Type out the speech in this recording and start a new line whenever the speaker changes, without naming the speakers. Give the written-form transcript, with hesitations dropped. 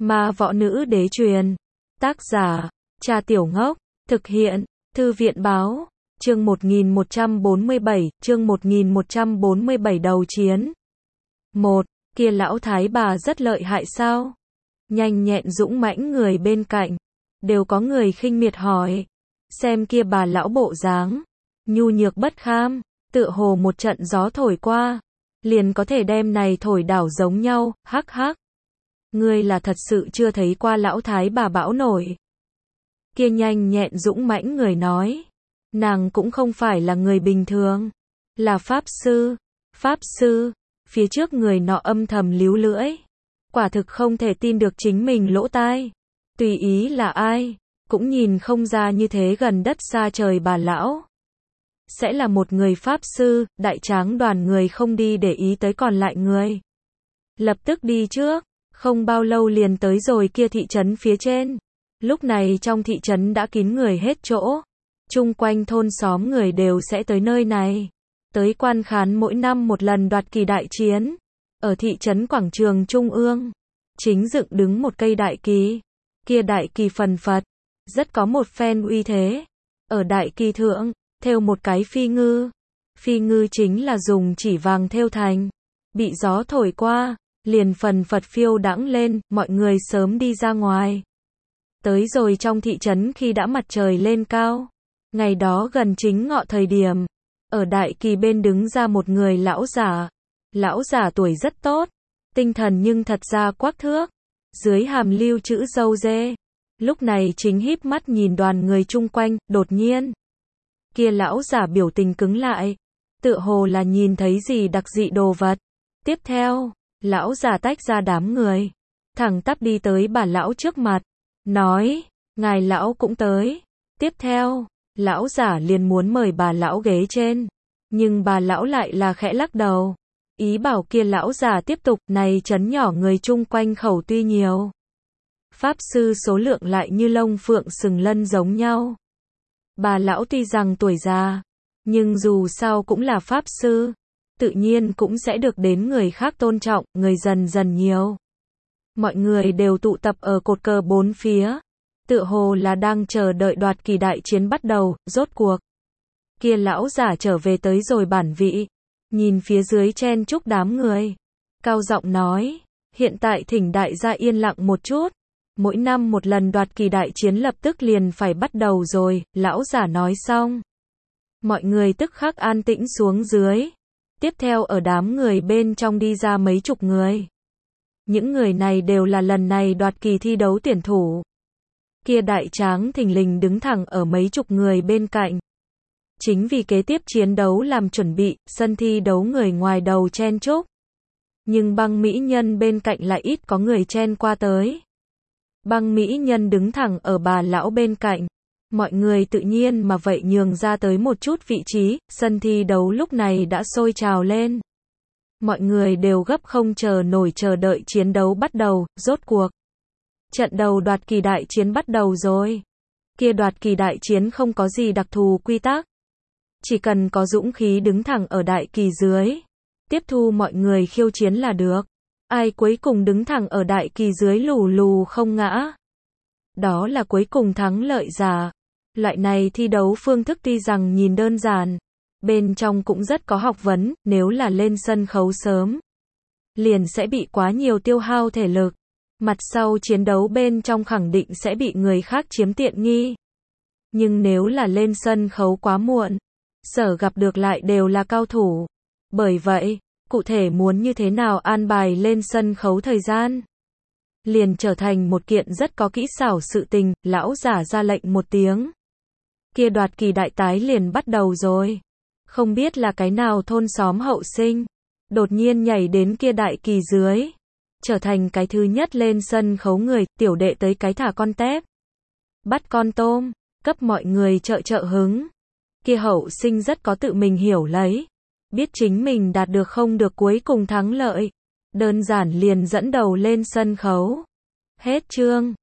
Ma võ nữ đế truyền. Tác giả, Cha Tiểu Ngốc. Thực hiện, Thư viện báo. Chương 1147, chương 1147 đầu chiến. 1. Kia lão thái bà rất lợi hại sao? Nhanh nhẹn dũng mãnh người bên cạnh. Đều có người khinh miệt hỏi. Xem kia bà lão bộ dáng. Nhu nhược bất kham. Tựa hồ một trận gió thổi qua. Liền có thể đem này thổi đảo giống nhau, hắc hắc. Ngươi là thật sự chưa thấy qua lão thái bà bão nổi. Kia nhanh nhẹn dũng mãnh người nói. Nàng cũng không phải là người bình thường. Là pháp sư. Pháp sư. Phía trước người nọ âm thầm líu lưỡi. Quả thực không thể tin được chính mình lỗ tai. Tùy ý là ai, cũng nhìn không ra như thế gần đất xa trời bà lão. Sẽ là một người pháp sư, đại tráng đoàn người không đi để ý tới còn lại người. Lập tức đi trước, không bao lâu liền tới rồi kia thị trấn phía trên. Lúc này trong thị trấn đã kín người hết chỗ. Chung quanh thôn xóm người đều sẽ tới nơi này. Tới quan khán mỗi năm một lần đoạt kỳ đại chiến. Ở thị trấn quảng trường trung ương, chính dựng đứng một cây đại kỳ. Kia đại kỳ phần phật, rất có một phen uy thế. Ở đại kỳ thượng, thêu một cái phi ngư. Phi ngư chính là dùng chỉ vàng thêu thành. Bị gió thổi qua, liền phần phật phiêu đãng lên, mọi người sớm đi ra ngoài. Tới rồi trong thị trấn khi đã mặt trời lên cao. Ngày đó gần chính ngọ thời điểm, ở đại kỳ bên đứng ra một người lão giả. Lão giả tuổi rất tốt, tinh thần nhưng thật ra quắc thước. Dưới hàm lưu chữ râu dê. Lúc này chính híp mắt nhìn đoàn người chung quanh, đột nhiên. Kia lão giả biểu tình cứng lại. Tựa hồ là nhìn thấy gì đặc dị đồ vật. Tiếp theo, lão giả tách ra đám người. Thẳng tắp đi tới bà lão trước mặt. Nói, ngài lão cũng tới. Tiếp theo, lão giả liền muốn mời bà lão ghế trên. Nhưng bà lão lại là khẽ lắc đầu. Ý bảo kia lão già tiếp tục, này trấn nhỏ người chung quanh khẩu tuy nhiều. Pháp sư số lượng lại như lông phượng sừng lân giống nhau. Bà lão tuy rằng tuổi già, nhưng dù sao cũng là pháp sư. Tự nhiên cũng sẽ được đến người khác tôn trọng, người dần dần nhiều. Mọi người đều tụ tập ở cột cờ bốn phía. Tựa hồ là đang chờ đợi đoạt kỳ đại chiến bắt đầu, rốt cuộc. Kia lão giả trở về tới rồi bản vị. Nhìn phía dưới chen chúc đám người. Cao giọng nói. Hiện tại thỉnh đại gia yên lặng một chút. Mỗi năm một lần đoạt kỳ đại chiến lập tức liền phải bắt đầu rồi. Lão giả nói xong. Mọi người tức khắc an tĩnh xuống dưới. Tiếp theo ở đám người bên trong đi ra mấy chục người. Những người này đều là lần này đoạt kỳ thi đấu tuyển thủ. Kia đại tráng thình lình đứng thẳng ở mấy chục người bên cạnh. Chính vì kế tiếp chiến đấu làm chuẩn bị, sân thi đấu người ngoài đầu chen chúc. Nhưng băng mỹ nhân bên cạnh lại ít có người chen qua tới. Băng mỹ nhân đứng thẳng ở bà lão bên cạnh. Mọi người tự nhiên mà vậy nhường ra tới một chút vị trí, sân thi đấu lúc này đã sôi trào lên. Mọi người đều gấp không chờ nổi chờ đợi chiến đấu bắt đầu, rốt cuộc. Trận đầu đoạt kỳ đại chiến bắt đầu rồi. Kia đoạt kỳ đại chiến không có gì đặc thù quy tắc. Chỉ cần có dũng khí đứng thẳng ở đại kỳ dưới. Tiếp thu mọi người khiêu chiến là được. Ai cuối cùng đứng thẳng ở đại kỳ dưới lù lù không ngã. Đó là cuối cùng thắng lợi giả. Loại này thi đấu phương thức tuy rằng nhìn đơn giản. Bên trong cũng rất có học vấn, nếu là lên sân khấu sớm. Liền sẽ bị quá nhiều tiêu hao thể lực. Mặt sau chiến đấu bên trong khẳng định sẽ bị người khác chiếm tiện nghi. Nhưng nếu là lên sân khấu quá muộn. Sở gặp được lại đều là cao thủ. Bởi vậy, cụ thể muốn như thế nào an bài lên sân khấu thời gian. Liền trở thành một kiện rất có kỹ xảo sự tình, lão giả ra lệnh một tiếng. Kia đoạt kỳ đại tái liền bắt đầu rồi. Không biết là cái nào thôn xóm hậu sinh. Đột nhiên nhảy đến kia đại kỳ dưới. Trở thành cái thứ nhất lên sân khấu người, tiểu đệ tới cái thả con tép. Bắt con tôm, cấp mọi người trợ hứng. Kia hậu sinh rất có tự mình hiểu lấy. Biết chính mình đạt được không được cuối cùng thắng lợi. Đơn giản liền dẫn đầu lên sân khấu. Hết chương.